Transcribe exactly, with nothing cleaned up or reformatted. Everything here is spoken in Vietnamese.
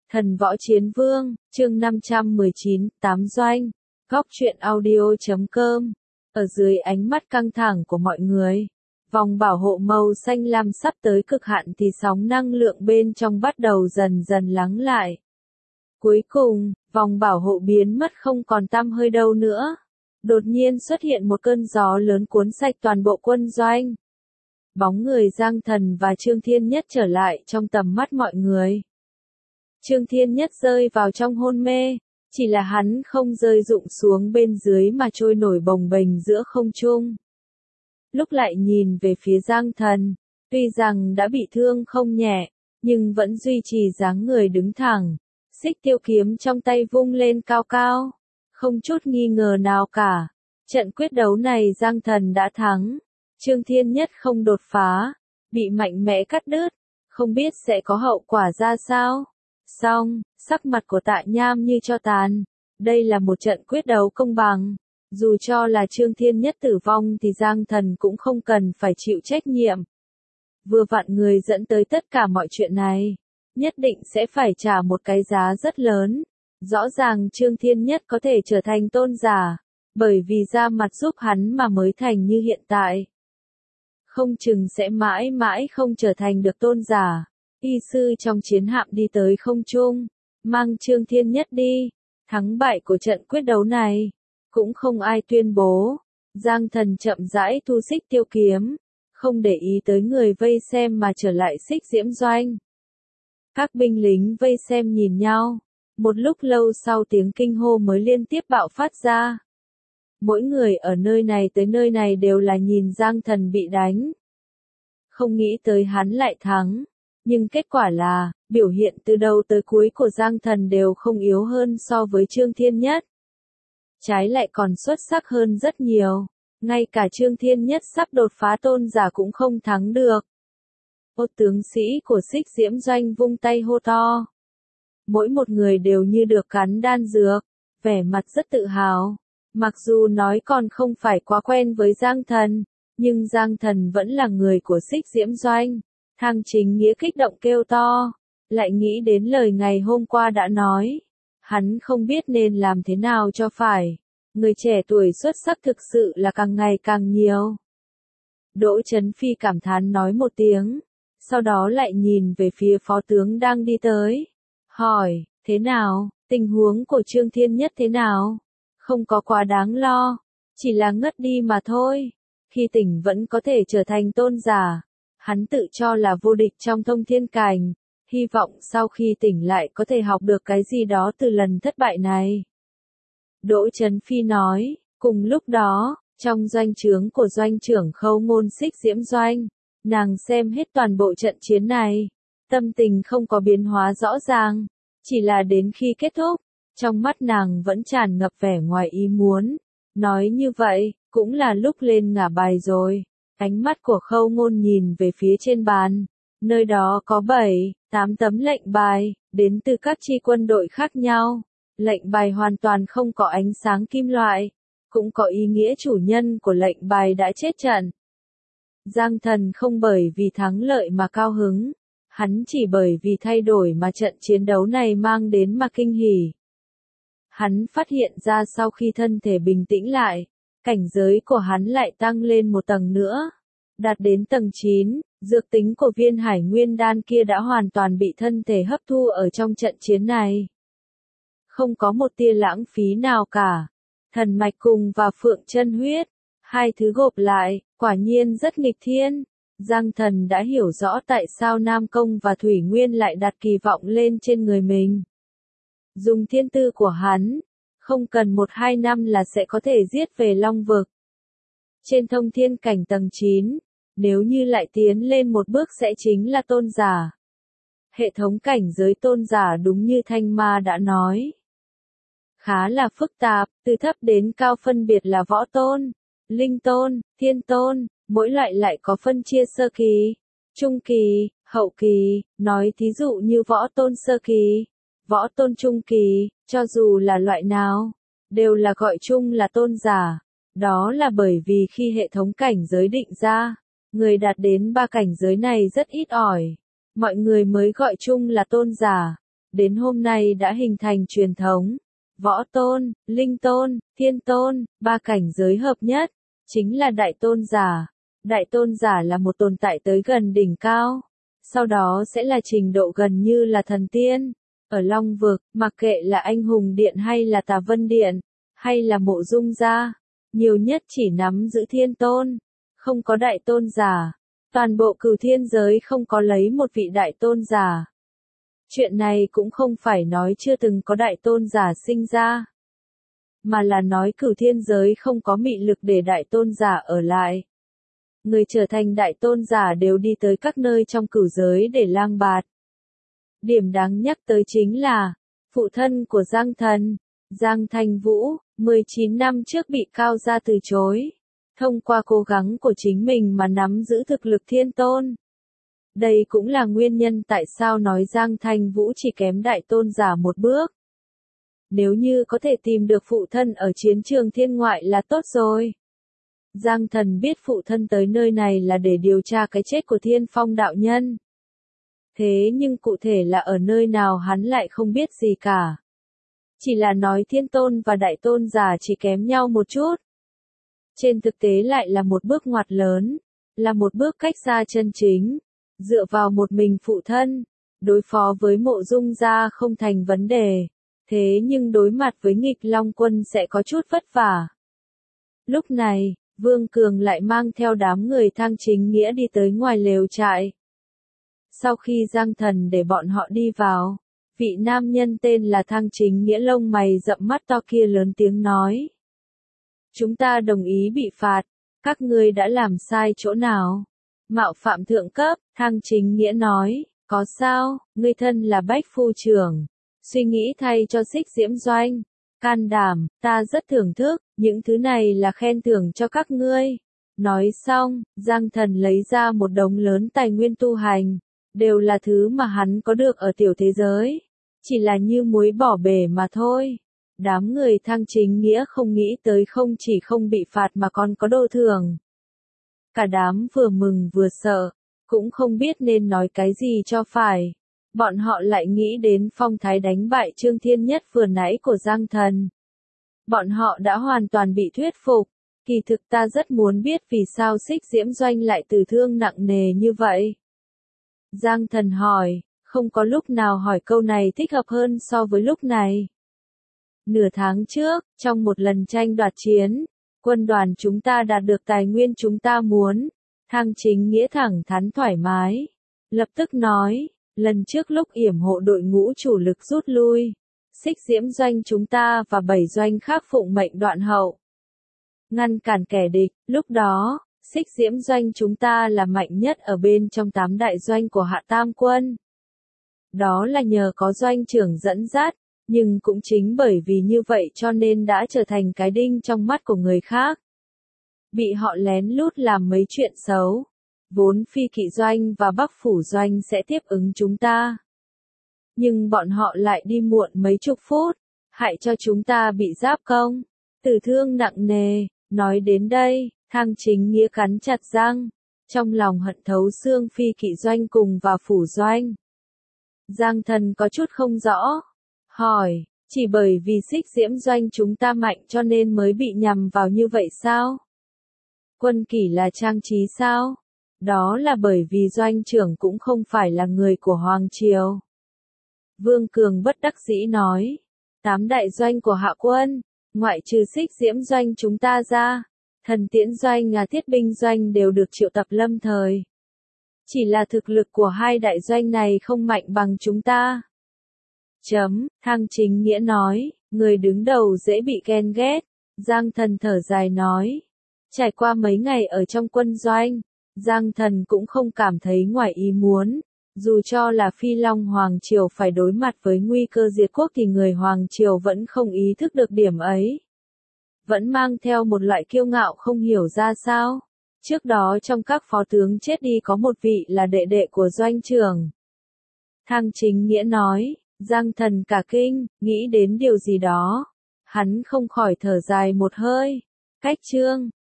Thần Võ Chiến Vương, chương năm trăm mười chín, tám doanh. Góc truyện audio chấm com. Ở dưới ánh mắt căng thẳng của mọi người, vòng bảo hộ màu xanh lam sắp tới cực hạn thì sóng năng lượng bên trong bắt đầu dần dần lắng lại. Cuối cùng, vòng bảo hộ biến mất không còn tăm hơi đâu nữa. Đột nhiên xuất hiện một cơn gió lớn cuốn sạch toàn bộ quân doanh. Bóng người Giang Thần và Trương Thiên Nhất trở lại trong tầm mắt mọi người. Trương Thiên Nhất rơi vào trong hôn mê, chỉ là hắn không rơi rụng xuống bên dưới mà trôi nổi bồng bềnh giữa không trung. Lúc lại nhìn về phía Giang Thần, tuy rằng đã bị thương không nhẹ, nhưng vẫn duy trì dáng người đứng thẳng, xích tiêu kiếm trong tay vung lên cao cao, không chút nghi ngờ nào cả. Trận quyết đấu này Giang Thần đã thắng, Trương Thiên Nhất không đột phá, bị mạnh mẽ cắt đứt, không biết sẽ có hậu quả ra sao. Xong, sắc mặt của Tạ Nham như tro tàn. Đây là một trận quyết đấu công bằng. Dù cho là Trương Thiên Nhất tử vong thì Giang Thần cũng không cần phải chịu trách nhiệm. Vừa vặn người dẫn tới tất cả mọi chuyện này, nhất định sẽ phải trả một cái giá rất lớn. Rõ ràng Trương Thiên Nhất có thể trở thành tôn giả, bởi vì ra mặt giúp hắn mà mới thành như hiện tại. Không chừng sẽ mãi mãi không trở thành được tôn giả. Y sư trong chiến hạm đi tới không trung, mang Trương Thiên Nhất đi. Thắng bại của trận quyết đấu này, cũng không ai tuyên bố. Giang Thần chậm rãi thu xích tiêu kiếm, không để ý tới người vây xem mà trở lại xích diễm doanh. Các binh lính vây xem nhìn nhau, một lúc lâu sau tiếng kinh hô mới liên tiếp bạo phát ra. Mỗi người ở nơi này tới nơi này đều là nhìn Giang Thần bị đánh. Không nghĩ tới hắn lại thắng. Nhưng kết quả là, biểu hiện từ đầu tới cuối của Giang Thần đều không yếu hơn so với Trương Thiên Nhất. Trái lại còn xuất sắc hơn rất nhiều. Ngay cả Trương Thiên Nhất sắp đột phá tôn giả cũng không thắng được. Ô tướng sĩ của xích diễm doanh vung tay hô to. Mỗi một người đều như được cắn đan dược, vẻ mặt rất tự hào. Mặc dù nói còn không phải quá quen với Giang Thần, nhưng Giang Thần vẫn là người của xích diễm doanh. Thang Chính Nghĩa kích động kêu to, lại nghĩ đến lời ngày hôm qua đã nói. Hắn không biết nên làm thế nào cho phải. Người trẻ tuổi xuất sắc thực sự là càng ngày càng nhiều. Đỗ Chấn Phi cảm thán nói một tiếng, sau đó lại nhìn về phía phó tướng đang đi tới. Hỏi, thế nào, tình huống của Trương Thiên Nhất thế nào? Không có quá đáng lo, chỉ là ngất đi mà thôi. Khi tỉnh vẫn có thể trở thành tôn giả. Hắn tự cho là vô địch trong thông thiên cảnh, hy vọng sau khi tỉnh lại có thể học được cái gì đó từ lần thất bại này. Đỗ Chấn Phi nói, cùng lúc đó, trong doanh trướng của doanh trưởng Khâu Ngôn xích diễm doanh, nàng xem hết toàn bộ trận chiến này, tâm tình không có biến hóa rõ ràng, chỉ là đến khi kết thúc, trong mắt nàng vẫn tràn ngập vẻ ngoài ý muốn. Nói như vậy, cũng là lúc lên ngả bài rồi. Ánh mắt của Khâu Ngôn nhìn về phía trên bàn, nơi đó có bảy, tám tấm lệnh bài, đến từ các chi quân đội khác nhau. Lệnh bài hoàn toàn không có ánh sáng kim loại, cũng có ý nghĩa chủ nhân của lệnh bài đã chết trận. Giang Thần không bởi vì thắng lợi mà cao hứng, hắn chỉ bởi vì thay đổi mà trận chiến đấu này mang đến mà kinh hỉ. Hắn phát hiện ra sau khi thân thể bình tĩnh lại, cảnh giới của hắn lại tăng lên một tầng nữa, đạt đến tầng chín, dược tính của viên hải nguyên đan kia đã hoàn toàn bị thân thể hấp thu ở trong trận chiến này. Không có một tia lãng phí nào cả. Thần mạch cùng và phượng chân huyết, hai thứ gộp lại, quả nhiên rất nghịch thiên. Giang Thần đã hiểu rõ tại sao Nam Công và Thủy Nguyên lại đặt kỳ vọng lên trên người mình. Dùng thiên tư của hắn, không cần một hai năm là sẽ có thể giết về Long Vực. Trên thông thiên cảnh tầng chín, nếu như lại tiến lên một bước sẽ chính là tôn giả. Hệ thống cảnh giới tôn giả đúng như Thanh Ma đã nói. Khá là phức tạp, từ thấp đến cao phân biệt là võ tôn, linh tôn, thiên tôn, mỗi loại lại có phân chia sơ kỳ, trung kỳ, hậu kỳ, nói thí dụ như võ tôn sơ kỳ, võ tôn trung kỳ, cho dù là loại nào, đều là gọi chung là tôn giả. Đó là bởi vì khi hệ thống cảnh giới định ra, người đạt đến ba cảnh giới này rất ít ỏi, mọi người mới gọi chung là tôn giả. đến hôm nay đã hình thành truyền thống. Võ tôn, linh tôn, thiên tôn, ba cảnh giới hợp nhất, chính là đại tôn giả. Đại tôn giả là một tồn tại tới gần đỉnh cao, sau đó sẽ là trình độ gần như là thần tiên. Ở Long Vực, mặc kệ là Anh Hùng Điện hay là Tà Vân Điện, hay là Mộ Dung gia, nhiều nhất chỉ nắm giữ thiên tôn, không có đại tôn giả. Toàn bộ Cửu Thiên giới không có lấy một vị đại tôn giả. Chuyện này cũng không phải nói chưa từng có đại tôn giả sinh ra, mà là nói Cửu Thiên giới không có mị lực để đại tôn giả ở lại. Người trở thành đại tôn giả đều đi tới các nơi trong cửu giới để lang bạt. Điểm đáng nhắc tới chính là, phụ thân của Giang Thần, Giang Thanh Vũ, mười chín năm trước bị Cao gia từ chối. Thông qua cố gắng của chính mình mà nắm giữ thực lực thiên tôn. Đây cũng là nguyên nhân tại sao nói Giang Thanh Vũ chỉ kém đại tôn giả một bước. Nếu như có thể tìm được phụ thân ở chiến trường thiên ngoại là tốt rồi. Giang Thần biết phụ thân tới nơi này là để điều tra cái chết của Thiên Phong đạo nhân. Thế nhưng cụ thể là ở nơi nào hắn lại không biết gì cả. Chỉ là nói thiên tôn và đại tôn giả chỉ kém nhau một chút. Trên thực tế lại là một bước ngoặt lớn, là một bước cách xa chân chính. Dựa vào một mình phụ thân, đối phó với Mộ Dung gia không thành vấn đề. Thế nhưng đối mặt với nghịch Long quân sẽ có chút vất vả. Lúc này, Vương Cường lại mang theo đám người Thang Chính Nghĩa đi tới ngoài lều trại. Sau khi Giang Thần để bọn họ đi vào, vị nam nhân tên là Thang Chính Nghĩa lông mày rậm mắt to kia lớn tiếng nói. Chúng ta đồng ý bị phạt, các ngươi đã làm sai chỗ nào? Mạo phạm thượng cấp, Thang Chính Nghĩa nói, có sao, ngươi thân là Bách Phu trưởng, suy nghĩ thay cho Xích Diễm Doanh, can đảm, ta rất thưởng thức, những thứ này là khen thưởng cho các ngươi. Nói xong, Giang Thần lấy ra một đống lớn tài nguyên tu hành, đều là thứ mà hắn có được ở tiểu thế giới, chỉ là như muối bỏ bể mà thôi. Đám người Thang Chính Nghĩa không nghĩ tới không chỉ không bị phạt mà còn có đô thưởng. Cả đám vừa mừng vừa sợ, cũng không biết nên nói cái gì cho phải. Bọn họ lại nghĩ đến phong thái đánh bại Trương Thiên Nhất vừa nãy của Giang Thần. Bọn họ đã hoàn toàn bị thuyết phục. Kỳ thực ta rất muốn biết vì sao Xích Diễm Doanh lại tử thương nặng nề như vậy. Giang Thần hỏi, không có lúc nào hỏi câu này thích hợp hơn so với lúc này. Nửa tháng trước, trong một lần tranh đoạt chiến, quân đoàn chúng ta đạt được tài nguyên chúng ta muốn. Thang Chính Nghĩa thẳng thắn thoải mái. Lập tức nói, lần trước lúc yểm hộ đội ngũ chủ lực rút lui, Xích Diễm Doanh chúng ta và bảy doanh khác phụng mệnh đoạn hậu. Ngăn cản kẻ địch, lúc đó, Xích Diễm Doanh chúng ta là mạnh nhất ở bên trong tám đại doanh của Hạ Tam Quân. Đó là nhờ có doanh trưởng dẫn dắt, nhưng cũng chính bởi vì như vậy cho nên đã trở thành cái đinh trong mắt của người khác. Bị họ lén lút làm mấy chuyện xấu. Vốn Phi Kỵ Doanh và Bắc Phủ Doanh sẽ tiếp ứng chúng ta. Nhưng bọn họ lại đi muộn mấy chục phút, hại cho chúng ta bị giáp công, tử thương nặng nề. Nói đến đây, Thang Chính Nghĩa cắn chặt răng, trong lòng hận thấu xương Phi Kỵ Doanh cùng và Phủ Doanh. Giang Thần có chút không rõ, hỏi, chỉ bởi vì Xích Diễm Doanh chúng ta mạnh cho nên mới bị nhằm vào như vậy sao? Quân kỷ là trang trí sao? Đó là bởi vì doanh trưởng cũng không phải là người của Hoàng Triều. Vương Cường bất đắc dĩ nói, tám đại doanh của Hạ Quân, ngoại trừ Xích Diễm Doanh chúng ta ra, Thần Tiễn Doanh và Thiết Binh Doanh đều được triệu tập lâm thời. Chỉ là thực lực của hai đại doanh này không mạnh bằng chúng ta. Chấm, Thang Chính Nghĩa nói, người đứng đầu dễ bị ghen ghét. Giang Thần thở dài nói, trải qua mấy ngày ở trong quân doanh, Giang Thần cũng không cảm thấy ngoài ý muốn. Dù cho là Phi Long Hoàng Triều phải đối mặt với nguy cơ diệt quốc thì người Hoàng Triều vẫn không ý thức được điểm ấy. Vẫn mang theo một loại kiêu ngạo không hiểu ra sao. Trước đó trong các phó tướng chết đi có một vị là đệ đệ của doanh trưởng. Thang Chính Nghĩa nói, Giang Thần cả kinh, nghĩ đến điều gì đó. Hắn không khỏi thở dài một hơi. Cách chương